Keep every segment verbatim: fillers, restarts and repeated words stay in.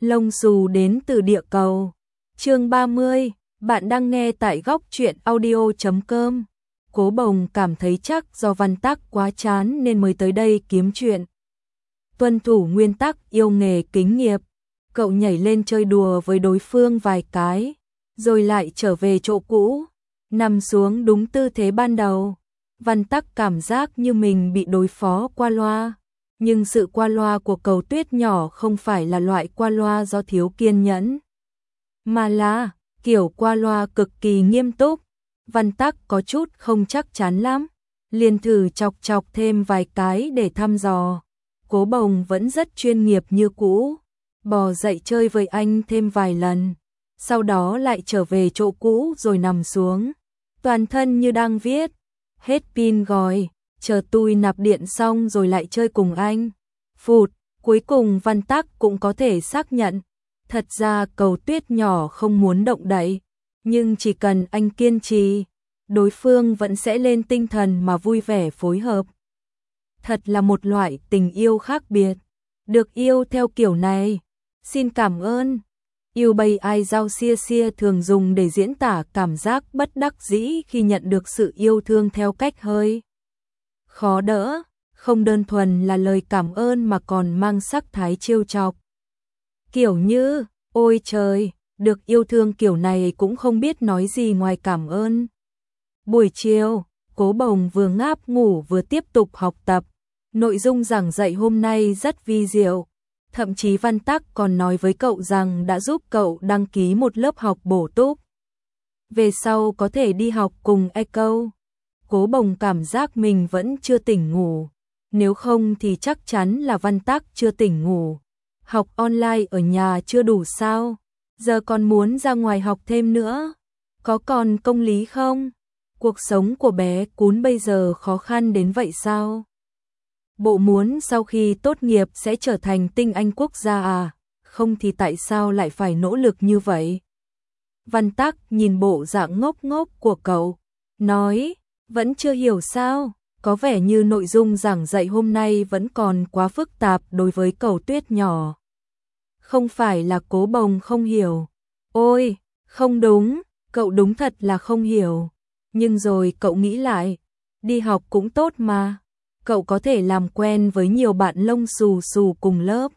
Lông xù đến từ địa cầu. Chương ba mươi, bạn đang nghe tại góc truyện audio chấm com. Cố Bồng cảm thấy chắc do Văn Tắc quá chán nên mới tới đây kiếm chuyện. Tuân thủ nguyên tắc yêu nghề kính nghiệp, cậu nhảy lên chơi đùa với đối phương vài cái, rồi lại trở về chỗ cũ, nằm xuống đúng tư thế ban đầu. Văn Tắc cảm giác như mình bị đối phó qua loa, nhưng sự qua loa của Cầu Tuyết nhỏ không phải là loại qua loa do thiếu kiên nhẫn, mà là kiểu qua loa cực kỳ nghiêm túc. Văn Tắc có chút không chắc chắn lắm, liền thử chọc chọc thêm vài cái để thăm dò. Cố Bồng vẫn rất chuyên nghiệp như cũ, bò dậy chơi với anh thêm vài lần, sau đó lại trở về chỗ cũ rồi nằm xuống, toàn thân như đang viết. Hết pin rồi, chờ tôi nạp điện xong rồi lại chơi cùng anh. Phụt, cuối cùng Văn Tắc cũng có thể xác nhận. Thật ra Cầu Tuyết nhỏ không muốn động đậy, nhưng chỉ cần anh kiên trì, đối phương vẫn sẽ lên tinh thần mà vui vẻ phối hợp. Thật là một loại tình yêu khác biệt. Được yêu theo kiểu này, xin cảm ơn. Yêu bay ai giao xia xia thường dùng để diễn tả cảm giác bất đắc dĩ khi nhận được sự yêu thương theo cách hơi khó đỡ, không đơn thuần là lời cảm ơn mà còn mang sắc thái trêu chọc. Kiểu như, ôi trời, được yêu thương kiểu này cũng không biết nói gì ngoài cảm ơn. Buổi chiều, Cố Bồng vừa ngáp ngủ vừa tiếp tục học tập. Nội dung giảng dạy hôm nay rất vi diệu. Thậm chí Văn Tắc còn nói với cậu rằng đã giúp cậu đăng ký một lớp học bổ túc, về sau có thể đi học cùng Echo. Cố Bồng cảm giác mình vẫn chưa tỉnh ngủ, nếu không thì chắc chắn là Văn Tắc chưa tỉnh ngủ. Học online ở nhà chưa đủ sao? Giờ còn muốn ra ngoài học thêm nữa, có còn công lý không? Cuộc sống của bé cún bây giờ khó khăn đến vậy sao? Bộ muốn sau khi tốt nghiệp sẽ trở thành tinh anh quốc gia à? Không thì tại sao lại phải nỗ lực như vậy? Văn Tắc nhìn bộ dạng ngốc ngốc của cậu, nói, vẫn chưa hiểu sao? Có vẻ như nội dung giảng dạy hôm nay vẫn còn quá phức tạp đối với Cầu Tuyết nhỏ. Không phải là Cố Bồng không hiểu. Ôi, không đúng, cậu đúng thật là không hiểu. Nhưng rồi cậu nghĩ lại, đi học cũng tốt mà. Cậu có thể làm quen với nhiều bạn lông xù xù cùng lớp.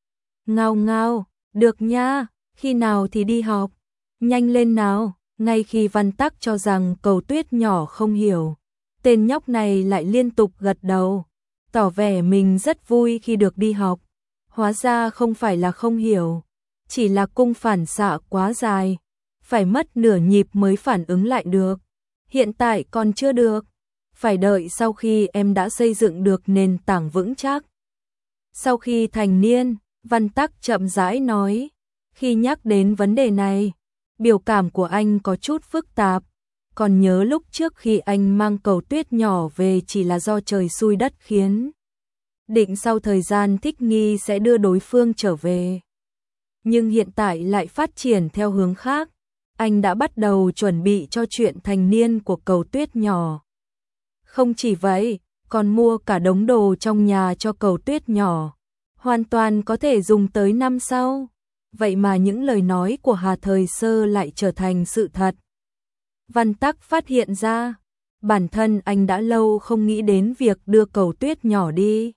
Ngao ngao, được nha, khi nào thì đi học? Nhanh lên nào. Ngay khi Văn Tắc cho rằng Cầu Tuyết nhỏ không hiểu, tên nhóc này lại liên tục gật đầu, tỏ vẻ mình rất vui khi được đi học. Hóa ra không phải là không hiểu, chỉ là cung phản xạ quá dài, phải mất nửa nhịp mới phản ứng lại được. Hiện tại còn chưa được, phải đợi sau khi em đã xây dựng được nền tảng vững chắc. Sau khi thành niên, Văn Tắc chậm rãi nói, khi nhắc đến vấn đề này, biểu cảm của anh có chút phức tạp. Còn nhớ lúc trước khi anh mang Cầu Tuyết nhỏ về chỉ là do trời xui đất khiến, định sau thời gian thích nghi sẽ đưa đối phương trở về. Nhưng hiện tại lại phát triển theo hướng khác, anh đã bắt đầu chuẩn bị cho chuyện thành niên của Cầu Tuyết nhỏ. Không chỉ vậy, còn mua cả đống đồ trong nhà cho Cầu Tuyết nhỏ, hoàn toàn có thể dùng tới năm sau. Vậy mà những lời nói của Hà Thời Sơ lại trở thành sự thật. Văn Tắc phát hiện ra, bản thân anh đã lâu không nghĩ đến việc đưa Cầu Tuyết nhỏ đi.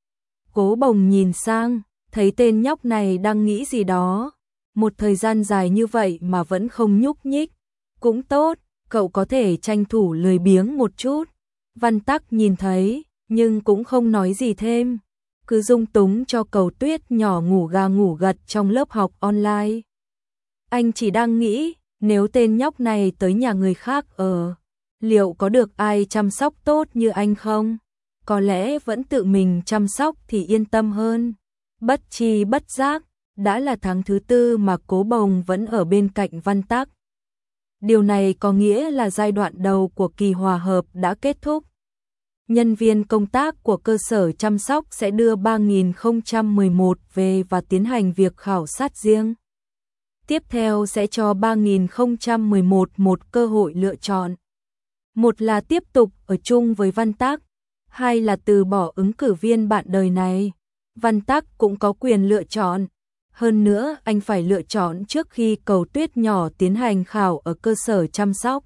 Cố Bồng nhìn sang, thấy tên nhóc này đang nghĩ gì đó. Một thời gian dài như vậy mà vẫn không nhúc nhích. Cũng tốt, cậu có thể tranh thủ lười biếng một chút. Văn Tắc nhìn thấy, nhưng cũng không nói gì thêm. Cứ dung túng cho Cầu Tuyết nhỏ ngủ gà ngủ gật trong lớp học online. Anh chỉ đang nghĩ, nếu tên nhóc này tới nhà người khác ở, liệu có được ai chăm sóc tốt như anh không? Có lẽ vẫn tự mình chăm sóc thì yên tâm hơn. Bất tri bất giác, đã là tháng thứ tư mà Cố Bồng vẫn ở bên cạnh Văn Tắc. Điều này có nghĩa là giai đoạn đầu của kỳ hòa hợp đã kết thúc. Nhân viên công tác của cơ sở chăm sóc sẽ đưa ba nghìn không trăm mười một về và tiến hành việc khảo sát riêng. Tiếp theo sẽ cho ba nghìn không trăm mười một một cơ hội lựa chọn. Một là tiếp tục ở chung với Văn Tắc, hai là từ bỏ ứng cử viên bạn đời này. Văn Tắc cũng có quyền lựa chọn. Hơn nữa, anh phải lựa chọn trước khi Cầu Tuyết nhỏ tiến hành khảo ở cơ sở chăm sóc.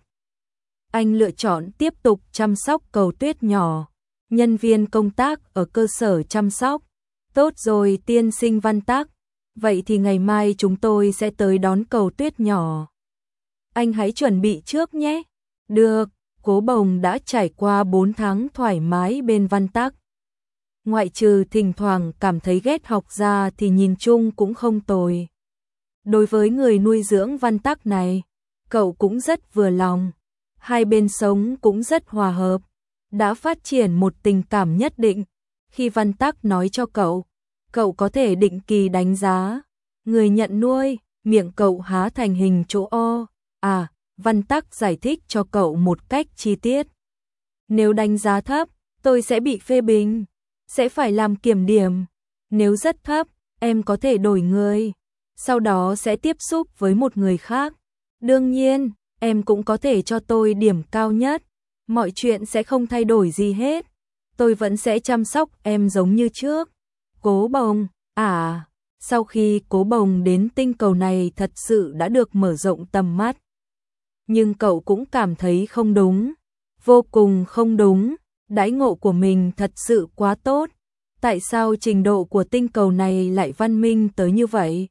Anh lựa chọn tiếp tục chăm sóc Cầu Tuyết nhỏ. Nhân viên công tác ở cơ sở chăm sóc. Tốt rồi tiên sinh Văn Tắc. Vậy thì ngày mai chúng tôi sẽ tới đón Cầu Tuyết nhỏ. Anh hãy chuẩn bị trước nhé. Được, Cố Bồng đã trải qua bốn tháng thoải mái bên Văn Tắc. Ngoại trừ thỉnh thoảng cảm thấy ghét học ra thì nhìn chung cũng không tồi. Đối với người nuôi dưỡng Văn Tắc này, cậu cũng rất vừa lòng. Hai bên sống cũng rất hòa hợp, đã phát triển một tình cảm nhất định. Khi Văn Tắc nói cho cậu, cậu có thể định kỳ đánh giá. Người nhận nuôi, miệng cậu há thành hình chỗ O. À, Văn Tắc giải thích cho cậu một cách chi tiết. Nếu đánh giá thấp, tôi sẽ bị phê bình, sẽ phải làm kiểm điểm. Nếu rất thấp, em có thể đổi người, sau đó sẽ tiếp xúc với một người khác. Đương nhiên, em cũng có thể cho tôi điểm cao nhất, mọi chuyện sẽ không thay đổi gì hết. Tôi vẫn sẽ chăm sóc em giống như trước. Cố Bồng, à, sau khi Cố Bồng đến tinh cầu này thật sự đã được mở rộng tầm mắt. Nhưng cậu cũng cảm thấy không đúng, vô cùng không đúng, đãi ngộ của mình thật sự quá tốt. Tại sao trình độ của tinh cầu này lại văn minh tới như vậy?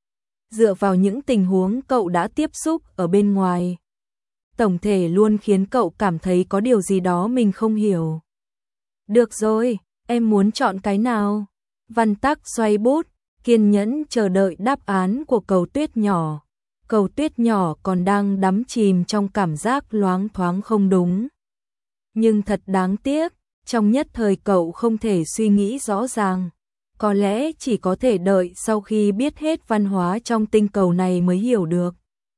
Dựa vào những tình huống cậu đã tiếp xúc ở bên ngoài, tổng thể luôn khiến cậu cảm thấy có điều gì đó mình không hiểu. Được rồi, em muốn chọn cái nào? Văn Tắc xoay bút, kiên nhẫn chờ đợi đáp án của Cầu Tuyết nhỏ. Cầu Tuyết nhỏ còn đang đắm chìm trong cảm giác loáng thoáng không đúng. Nhưng thật đáng tiếc, trong nhất thời cậu không thể suy nghĩ rõ ràng. Có lẽ chỉ có thể đợi sau khi biết hết văn hóa trong tinh cầu này mới hiểu được.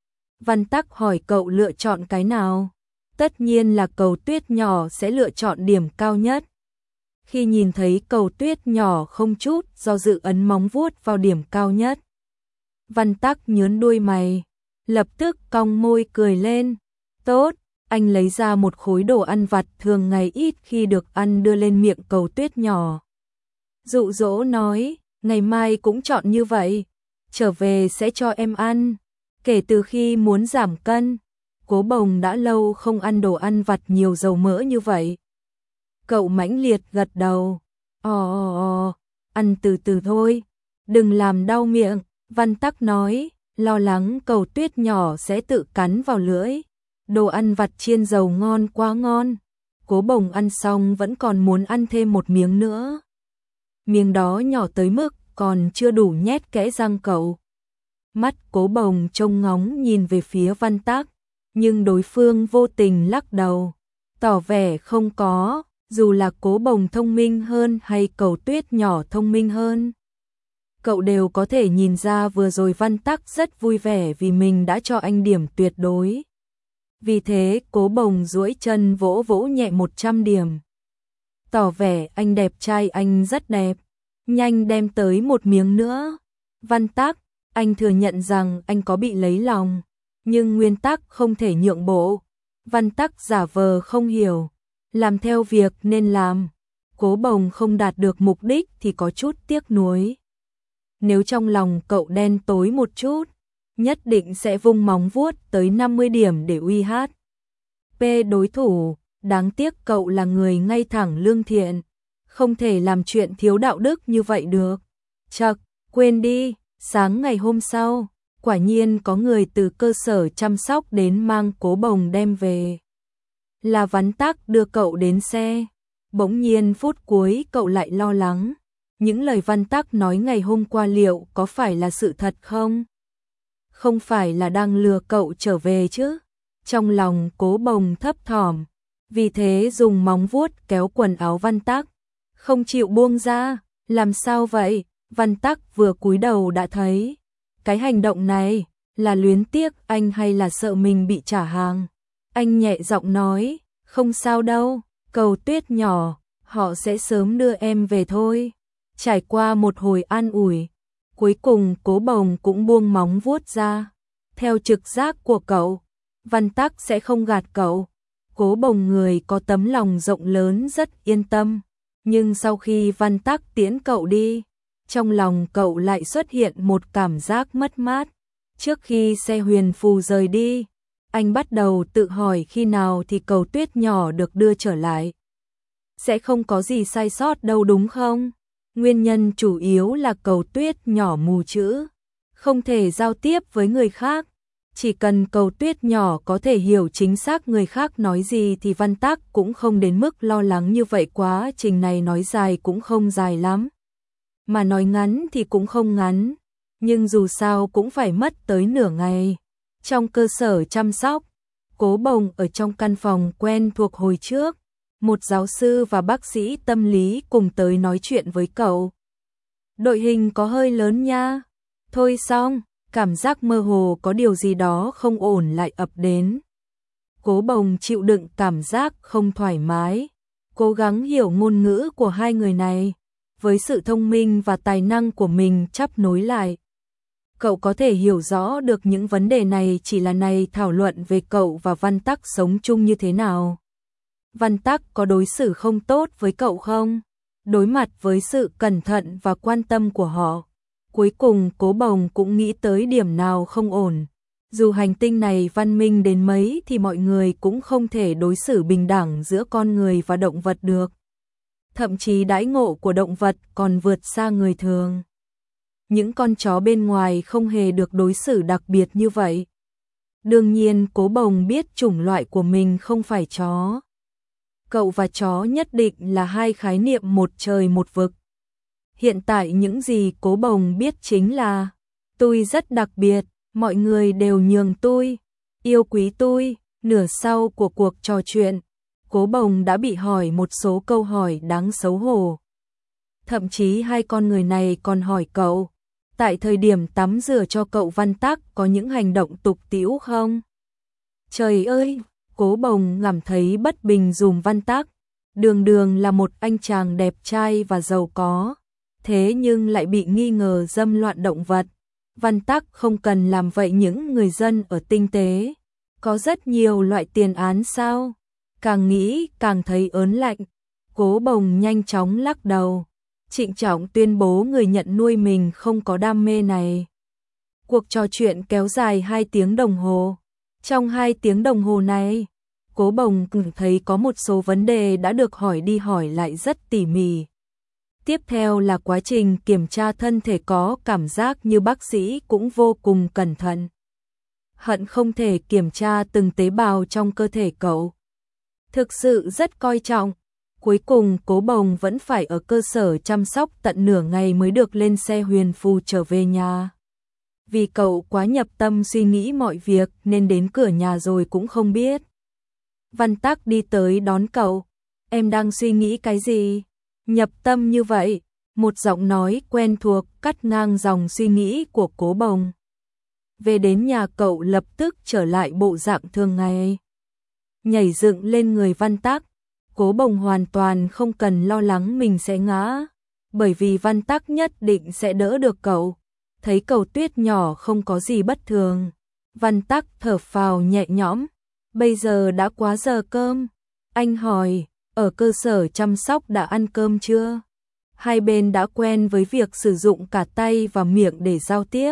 Văn Tắc hỏi cậu lựa chọn cái nào? Tất nhiên là Cầu Tuyết nhỏ sẽ lựa chọn điểm cao nhất. Khi nhìn thấy Cầu Tuyết nhỏ không chút do dự ấn móng vuốt vào điểm cao nhất, Văn Tắc nhướng đuôi mày, lập tức cong môi cười lên. Tốt, anh lấy ra một khối đồ ăn vặt thường ngày ít khi được ăn đưa lên miệng Cầu Tuyết nhỏ. Dụ dỗ nói, ngày mai cũng chọn như vậy, trở về sẽ cho em ăn. Kể từ khi muốn giảm cân, Cố Bồng đã lâu không ăn đồ ăn vặt nhiều dầu mỡ như vậy. Cậu mãnh liệt gật đầu. Ồ, ồ, ồ, ăn từ từ thôi, đừng làm đau miệng. Văn Tắc nói, lo lắng Cầu Tuyết nhỏ sẽ tự cắn vào lưỡi. Đồ ăn vặt chiên dầu ngon quá ngon. Cố Bồng ăn xong vẫn còn muốn ăn thêm một miếng nữa. Miếng đó nhỏ tới mức còn chưa đủ nhét kẽ răng cậu. Mắt Cố Bồng trông ngóng nhìn về phía Văn Tắc, nhưng đối phương vô tình lắc đầu, tỏ vẻ không có, dù là Cố Bồng thông minh hơn hay Cầu Tuyết nhỏ thông minh hơn. Cậu đều có thể nhìn ra vừa rồi Văn Tắc rất vui vẻ vì mình đã cho anh điểm tuyệt đối. Vì thế Cố Bồng duỗi chân vỗ vỗ nhẹ một trăm điểm. Tỏ vẻ anh đẹp trai, anh rất đẹp. Nhanh đem tới một miếng nữa. Văn Tắc, anh thừa nhận rằng anh có bị lấy lòng, nhưng nguyên tắc không thể nhượng bộ. Văn Tắc giả vờ không hiểu, làm theo việc nên làm. Cố Bồng không đạt được mục đích thì có chút tiếc nuối. Nếu trong lòng cậu đen tối một chút, nhất định sẽ vung móng vuốt tới năm mươi điểm để uy hát. P đối thủ, đáng tiếc cậu là người ngay thẳng lương thiện, không thể làm chuyện thiếu đạo đức như vậy được. Chậc, quên đi, sáng ngày hôm sau, quả nhiên có người từ cơ sở chăm sóc đến mang Cố Bồng đem về. Là Văn Tắc đưa cậu đến xe. Bỗng nhiên phút cuối cậu lại lo lắng, những lời Văn Tắc nói ngày hôm qua liệu có phải là sự thật không? Không phải là đang lừa cậu trở về chứ? Trong lòng Cố Bồng thấp thỏm, vì thế dùng móng vuốt kéo quần áo Văn Tắc, không chịu buông ra. Làm sao vậy? Văn Tắc vừa cúi đầu đã thấy. Cái hành động này là luyến tiếc anh hay là sợ mình bị trả hàng? Anh nhẹ giọng nói, không sao đâu, Cầu Tuyết nhỏ, họ sẽ sớm đưa em về thôi. Trải qua một hồi an ủi, cuối cùng Cố Bồng cũng buông móng vuốt ra. Theo trực giác của cậu, Văn Tắc sẽ không gạt cậu. Cố Bồng người có tấm lòng rộng lớn rất yên tâm. Nhưng sau khi Văn Tắc tiễn cậu đi, trong lòng cậu lại xuất hiện một cảm giác mất mát. Trước khi xe huyền phù rời đi, anh bắt đầu tự hỏi khi nào thì cầu tuyết nhỏ được đưa trở lại. Sẽ không có gì sai sót đâu đúng không? Nguyên nhân chủ yếu là cầu tuyết nhỏ mù chữ, không thể giao tiếp với người khác. Chỉ cần cầu tuyết nhỏ có thể hiểu chính xác người khác nói gì thì Văn Tắc cũng không đến mức lo lắng như vậy. Quá trình này nói dài cũng không dài lắm, mà nói ngắn thì cũng không ngắn, nhưng dù sao cũng phải mất tới nửa ngày. Trong cơ sở chăm sóc, Cố Bồng ở trong căn phòng quen thuộc hồi trước, một giáo sư và bác sĩ tâm lý cùng tới nói chuyện với cậu. Đội hình có hơi lớn nha. Thôi xong, cảm giác mơ hồ có điều gì đó không ổn lại ập đến. Cố Bồng chịu đựng cảm giác không thoải mái, cố gắng hiểu ngôn ngữ của hai người này. Với sự thông minh và tài năng của mình chắp nối lại, cậu có thể hiểu rõ được những vấn đề này. Chỉ là này thảo luận về cậu và Văn Tắc sống chung như thế nào. Văn Tắc có đối xử không tốt với cậu không? Đối mặt với sự cẩn thận và quan tâm của họ, cuối cùng Cố Bồng cũng nghĩ tới điểm nào không ổn. Dù hành tinh này văn minh đến mấy thì mọi người cũng không thể đối xử bình đẳng giữa con người và động vật được. Thậm chí đãi ngộ của động vật còn vượt xa người thường. Những con chó bên ngoài không hề được đối xử đặc biệt như vậy. Đương nhiên Cố Bồng biết chủng loại của mình không phải chó. Cậu và chó nhất định là hai khái niệm một trời một vực. Hiện tại những gì Cố Bồng biết chính là tôi rất đặc biệt, mọi người đều nhường tôi, yêu quý tôi. Nửa sau của cuộc trò chuyện, Cố Bồng đã bị hỏi một số câu hỏi đáng xấu hổ. Thậm chí hai con người này còn hỏi cậu, tại thời điểm tắm rửa cho cậu Văn Tắc có những hành động tục tĩu không? Trời ơi, Cố Bồng cảm thấy bất bình dùm Văn Tắc. Đường đường là một anh chàng đẹp trai và giàu có, thế nhưng lại bị nghi ngờ dâm loạn động vật. Văn Tắc không cần làm vậy. Những người dân ở tinh tế có rất nhiều loại tiền án sao? Càng nghĩ càng thấy ớn lạnh. Cố Bồng nhanh chóng lắc đầu, trịnh trọng tuyên bố người nhận nuôi mình không có đam mê này. Cuộc trò chuyện kéo dài hai tiếng đồng hồ. Trong hai tiếng đồng hồ này, Cố Bồng cảm thấy có một số vấn đề đã được hỏi đi hỏi lại rất tỉ mỉ. Tiếp theo là quá trình kiểm tra thân thể, có cảm giác như bác sĩ cũng vô cùng cẩn thận. Hận không thể kiểm tra từng tế bào trong cơ thể cậu. Thực sự rất coi trọng. Cuối cùng Cố Bồng vẫn phải ở cơ sở chăm sóc tận nửa ngày mới được lên xe huyền phù trở về nhà. Vì cậu quá nhập tâm suy nghĩ mọi việc nên đến cửa nhà rồi cũng không biết. Văn Tắc đi tới đón cậu. Em đang suy nghĩ cái gì? Nhập tâm như vậy? Một giọng nói quen thuộc cắt ngang dòng suy nghĩ của Cố Bồng. Về đến nhà cậu lập tức trở lại bộ dạng thường ngày. Nhảy dựng lên người Văn Tắc. Cố Bồng hoàn toàn không cần lo lắng mình sẽ ngã, bởi vì Văn Tắc nhất định sẽ đỡ được cậu. Thấy cầu tuyết nhỏ không có gì bất thường, Văn Tắc thở phào nhẹ nhõm. Bây giờ đã quá giờ cơm. Anh hỏi, ở cơ sở chăm sóc đã ăn cơm chưa? Hai bên đã quen với việc sử dụng cả tay và miệng để giao tiếp.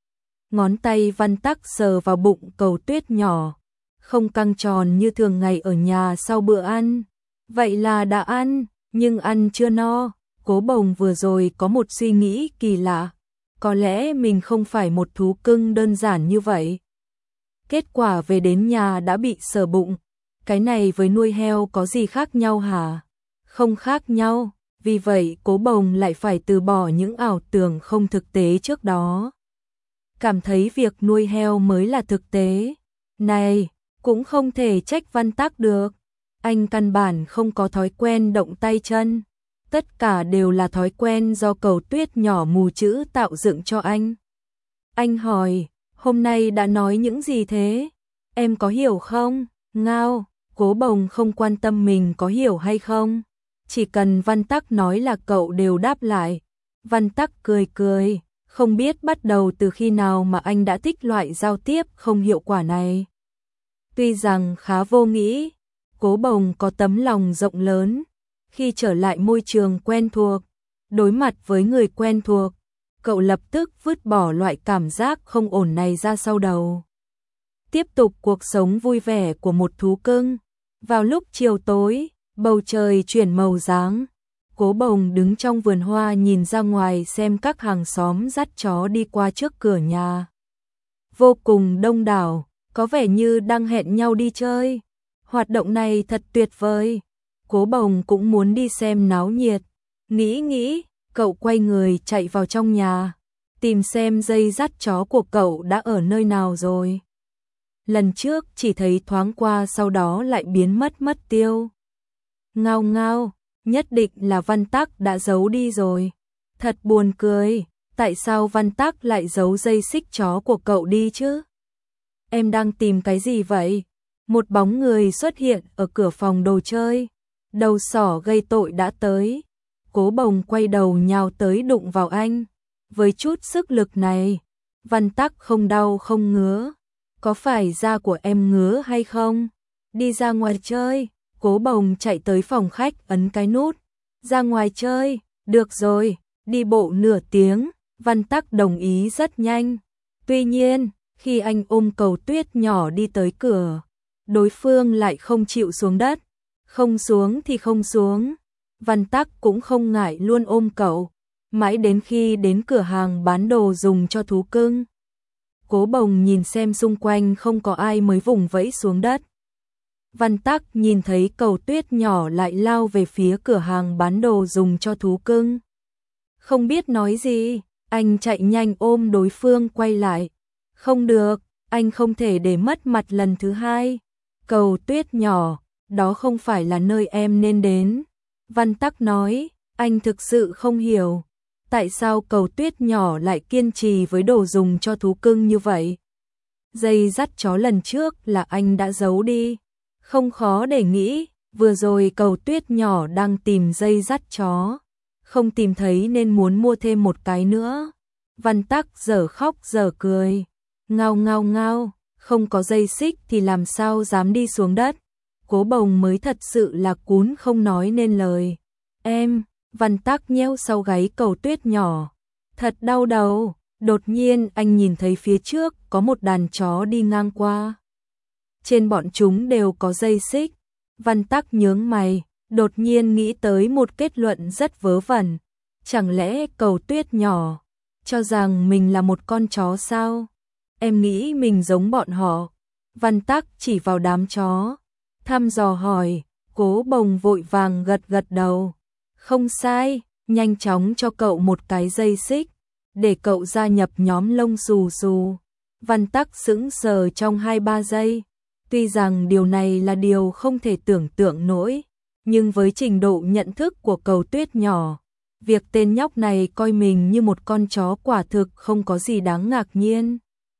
Ngón tay Văn Tắc sờ vào bụng cầu tuyết nhỏ, không căng tròn như thường ngày ở nhà sau bữa ăn. Vậy là đã ăn, nhưng ăn chưa no. Cố Bồng vừa rồi có một suy nghĩ kỳ lạ. Có lẽ mình không phải một thú cưng đơn giản như vậy. Kết quả về đến nhà đã bị sờ bụng. Cái này với nuôi heo có gì khác nhau hả? Không khác nhau. Vì vậy Cố Bồng lại phải từ bỏ những ảo tưởng không thực tế trước đó. Cảm thấy việc nuôi heo mới là thực tế. Này, cũng không thể trách Văn Tắc được. Anh căn bản không có thói quen động tay chân. Tất cả đều là thói quen do cầu tuyết nhỏ mù chữ tạo dựng cho anh. Anh hỏi, hôm nay đã nói những gì thế? Em có hiểu không? Ngao, Cố Bồng không quan tâm mình có hiểu hay không. Chỉ cần Văn Tắc nói là cậu đều đáp lại. Văn Tắc cười cười, không biết bắt đầu từ khi nào mà anh đã thích loại giao tiếp không hiệu quả này. Tuy rằng khá vô nghĩ, Cố Bồng có tấm lòng rộng lớn. Khi trở lại môi trường quen thuộc, Đối mặt với người quen thuộc, cậu lập tức vứt bỏ loại cảm giác không ổn này ra sau đầu. Tiếp tục cuộc sống vui vẻ của một thú cưng. Vào lúc chiều tối, bầu trời chuyển màu dáng. Cố Bồng đứng trong vườn hoa nhìn ra ngoài xem các hàng xóm dắt chó đi qua trước cửa nhà. Vô cùng đông đảo, có vẻ như đang hẹn nhau đi chơi. Hoạt động này thật tuyệt vời. Cố Bồng cũng muốn đi xem náo nhiệt. Nghĩ nghĩ, cậu quay người chạy vào trong nhà, tìm xem dây dắt chó của cậu đã ở nơi nào rồi. Lần trước chỉ thấy thoáng qua sau đó lại biến mất mất tiêu. Ngao ngao, nhất định là Văn Tắc đã giấu đi rồi. Thật buồn cười, tại sao Văn Tắc lại giấu dây xích chó của cậu đi chứ? Em đang tìm cái gì vậy? Một bóng người xuất hiện ở cửa phòng đồ chơi. Đầu sỏ gây tội đã tới. Cố Bồng quay đầu nhào tới đụng vào anh. Với chút sức lực này, Văn Tắc không đau không ngứa. Có phải da của em ngứa hay không? Đi ra ngoài chơi. Cố Bồng chạy tới phòng khách ấn cái nút. Ra ngoài chơi, được rồi, đi bộ nửa tiếng. Văn Tắc đồng ý rất nhanh. Tuy nhiên, khi anh ôm Cầu Tuyết nhỏ đi tới cửa, đối phương lại không chịu xuống đất. Không xuống thì không xuống. Văn Tắc cũng không ngại luôn ôm cậu. Mãi đến khi đến cửa hàng bán đồ dùng cho thú cưng, Cố Bồng nhìn xem xung quanh không có ai mới vùng vẫy xuống đất. Văn Tắc nhìn thấy Cầu Tuyết nhỏ lại lao về phía cửa hàng bán đồ dùng cho thú cưng. Không biết nói gì, anh chạy nhanh ôm đối phương quay lại. Không được, anh không thể để mất mặt lần thứ hai. Cầu Tuyết nhỏ, đó không phải là nơi em nên đến. Văn Tắc nói, anh thực sự không hiểu. Tại sao Cầu Tuyết nhỏ lại kiên trì với đồ dùng cho thú cưng như vậy? Dây dắt chó lần trước là anh đã giấu đi. Không khó để nghĩ, vừa rồi Cầu Tuyết nhỏ đang tìm dây dắt chó. Không tìm thấy nên muốn mua thêm một cái nữa. Văn Tắc giờ khóc giờ cười. Ngao ngao ngao, không có dây xích thì làm sao dám đi xuống đất. Cố Bồng mới thật sự là cún không nói nên lời. Em, Văn Tắc nheo sau gáy Cầu Tuyết nhỏ. Thật đau đầu, đột nhiên anh nhìn thấy phía trước có một đàn chó đi ngang qua. Trên bọn chúng đều có dây xích. Văn Tắc nhướng mày, đột nhiên nghĩ tới một kết luận rất vớ vẩn. Chẳng lẽ Cầu Tuyết nhỏ cho rằng mình là một con chó sao? Em nghĩ mình giống bọn họ. Văn Tắc chỉ vào đám chó, thăm dò hỏi. Cố Bồng vội vàng gật gật đầu. Không sai, nhanh chóng cho cậu một cái dây xích, để cậu gia nhập nhóm lông xù xù. Văn Tắc sững sờ trong hai ba giây. Tuy rằng điều này là điều không thể tưởng tượng nổi, nhưng với trình độ nhận thức của Cầu Tuyết nhỏ, việc tên nhóc này coi mình như một con chó quả thực không có gì đáng ngạc nhiên.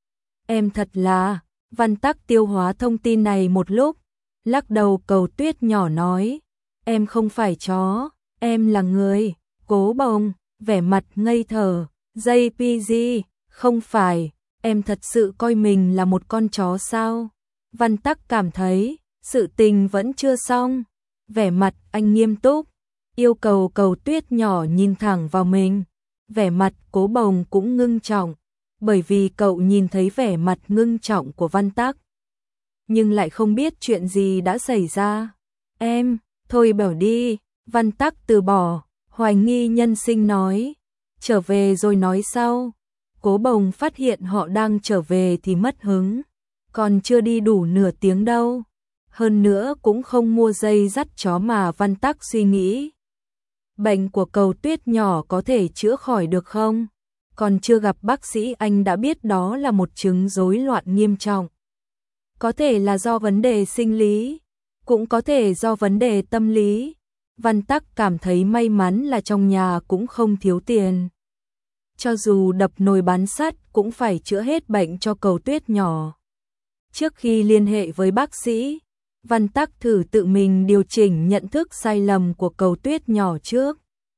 Em thật là, Văn Tắc tiêu hóa thông tin này một lúc, lắc đầu. Cầu Tuyết nhỏ nói, em không phải chó, em là người. Cố Bồng, vẻ mặt ngây thờ, dây pê giê, không phải, em thật sự coi mình là một con chó sao? Văn Tắc cảm thấy, sự tình vẫn chưa xong, vẻ mặt anh nghiêm túc, yêu cầu Cầu Tuyết nhỏ nhìn thẳng vào mình. Vẻ mặt Cố Bồng cũng ngưng trọng, bởi vì cậu nhìn thấy vẻ mặt ngưng trọng của Văn Tắc, nhưng lại không biết chuyện gì đã xảy ra. Em, thôi bảo đi. Văn Tắc từ bỏ, hoài nghi nhân sinh nói, trở về rồi nói sau. Cố Bồng phát hiện họ đang trở về thì mất hứng, còn chưa đi đủ nửa tiếng đâu. Hơn nữa cũng không mua dây dắt chó mà Văn Tắc suy nghĩ. Bệnh của Cầu Tuyết nhỏ có thể chữa khỏi được không? Còn chưa gặp bác sĩ anh đã biết đó là một chứng rối loạn nghiêm trọng. Có thể là do vấn đề sinh lý, cũng có thể do vấn đề tâm lý. Văn Tắc cảm thấy may mắn là trong nhà cũng không thiếu tiền. Cho dù đập nồi bán sắt cũng phải chữa hết bệnh cho Cầu Tuyết nhỏ. Trước khi liên hệ với bác sĩ, Văn Tắc thử tự mình điều chỉnh nhận thức sai lầm của Cầu Tuyết nhỏ trước.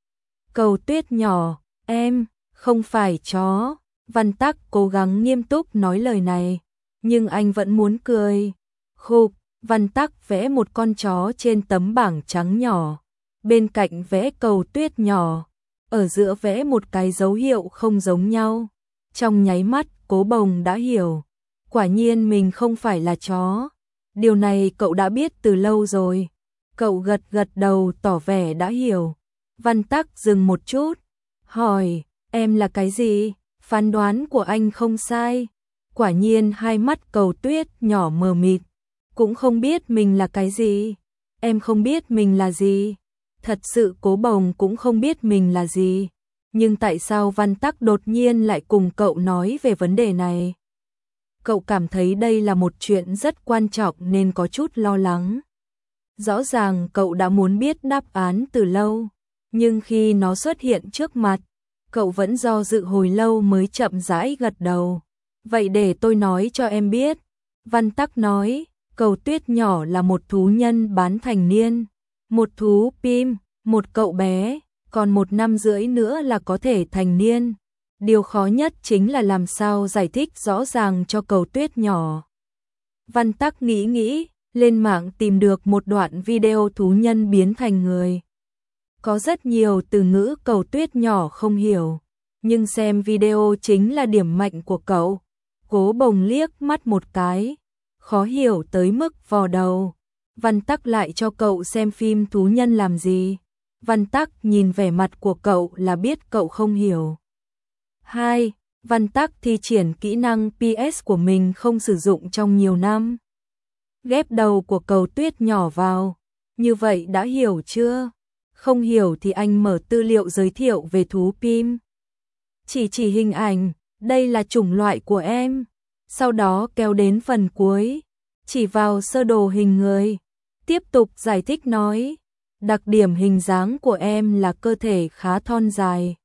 Cầu Tuyết nhỏ, em, không phải chó. Văn Tắc cố gắng nghiêm túc nói lời này, nhưng anh vẫn muốn cười. Khục, Văn Tắc vẽ một con chó trên tấm bảng trắng nhỏ, bên cạnh vẽ Cầu Tuyết nhỏ. ở giữa vẽ một cái dấu hiệu không giống nhau. Trong nháy mắt, Cố Bồng đã hiểu. Quả nhiên mình không phải là chó. Điều này cậu đã biết từ lâu rồi. Cậu gật gật đầu tỏ vẻ đã hiểu. Văn Tắc dừng một chút, hỏi, em là cái gì? Phán đoán của anh không sai. Quả nhiên hai mắt Cầu Tuyết nhỏ mờ mịt, cũng không biết mình là cái gì. Em không biết mình là gì. Thật sự Cố Bồng cũng không biết mình là gì. Nhưng tại sao Văn Tắc đột nhiên lại cùng cậu nói về vấn đề này? Cậu cảm thấy đây là một chuyện rất quan trọng nên có chút lo lắng. Rõ ràng cậu đã muốn biết đáp án từ lâu, nhưng khi nó xuất hiện trước mặt, cậu vẫn do dự hồi lâu mới chậm rãi gật đầu. Vậy để tôi nói cho em biết. Văn Tắc nói, Cầu Tuyết nhỏ là một thú nhân bán thành niên. Một thú pim, một cậu bé, còn một năm rưỡi nữa là có thể thành niên. Điều khó nhất chính là làm sao giải thích rõ ràng cho Cầu Tuyết nhỏ. Văn Tắc nghĩ nghĩ, lên mạng tìm được một đoạn video thú nhân biến thành người. Có rất nhiều từ ngữ Cầu Tuyết nhỏ không hiểu, nhưng xem video chính là điểm mạnh của cậu. Cố Bồng liếc mắt một cái, khó hiểu tới mức vò đầu. Văn Tắc lại cho cậu xem phim thú nhân làm gì? Văn Tắc nhìn vẻ mặt của cậu là biết cậu không hiểu. hai. Văn Tắc thi triển kỹ năng pê ét của mình không sử dụng trong nhiều năm. Ghép đầu của Cầu Tuyết nhỏ vào. Như vậy đã hiểu chưa? Không hiểu thì anh mở tư liệu giới thiệu về thú pim. Chỉ chỉ hình ảnh, đây là chủng loại của em. Sau đó kéo đến phần cuối, chỉ vào sơ đồ hình người. Tiếp tục giải thích nói, đặc điểm hình dáng của em là cơ thể khá thon dài,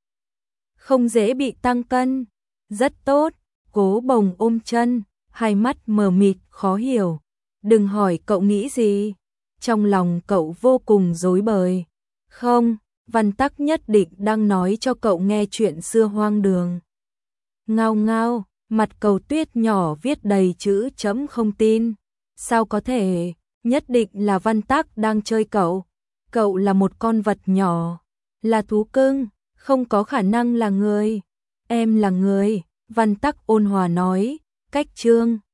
không dễ bị tăng cân. Rất tốt. Cố Bồng ôm chân, hai mắt mờ mịt khó hiểu. Đừng hỏi cậu nghĩ gì. Trong lòng cậu vô cùng rối bời. Không, Văn Tắc nhất định đang nói cho cậu nghe chuyện xưa hoang đường. Ngao ngao, mặt Cầu Tuyết nhỏ viết đầy chữ chấm không tin. Sao có thể, nhất định là Văn Tắc đang chơi cậu. Cậu là một con vật nhỏ, là thú cưng, không có khả năng là người. Em là người, Văn Tắc ôn hòa nói, cách chương.